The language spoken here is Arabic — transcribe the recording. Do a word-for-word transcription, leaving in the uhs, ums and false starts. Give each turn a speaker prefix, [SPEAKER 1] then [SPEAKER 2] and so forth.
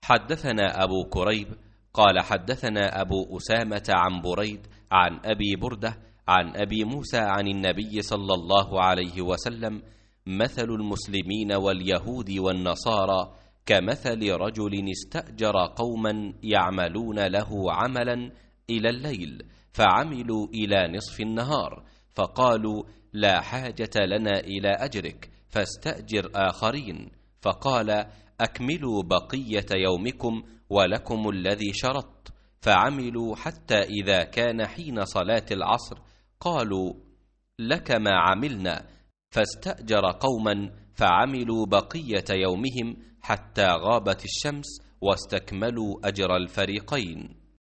[SPEAKER 1] حدثنا أبو كريب قال حدثنا أبو أسامة عن بريد عن أبي بردة عن أبي موسى عن النبي صلى الله عليه وسلم: مثل المسلمين واليهود والنصارى كمثل رجل استأجر قوما يعملون له عملا إلى الليل، فعملوا إلى نصف النهار، فقالوا: لا حاجة لنا إلى أجرك، فاستأجر آخرين. فقال: أكملوا بقية يومكم ولكم الذي شرطت. فعملوا حتى إذا كان حين صلاة العصر قالوا: لك ما عملنا. فاستأجر قوما فعملوا بقية يومهم حتى غابت الشمس، واستكملوا أجر الفريقين.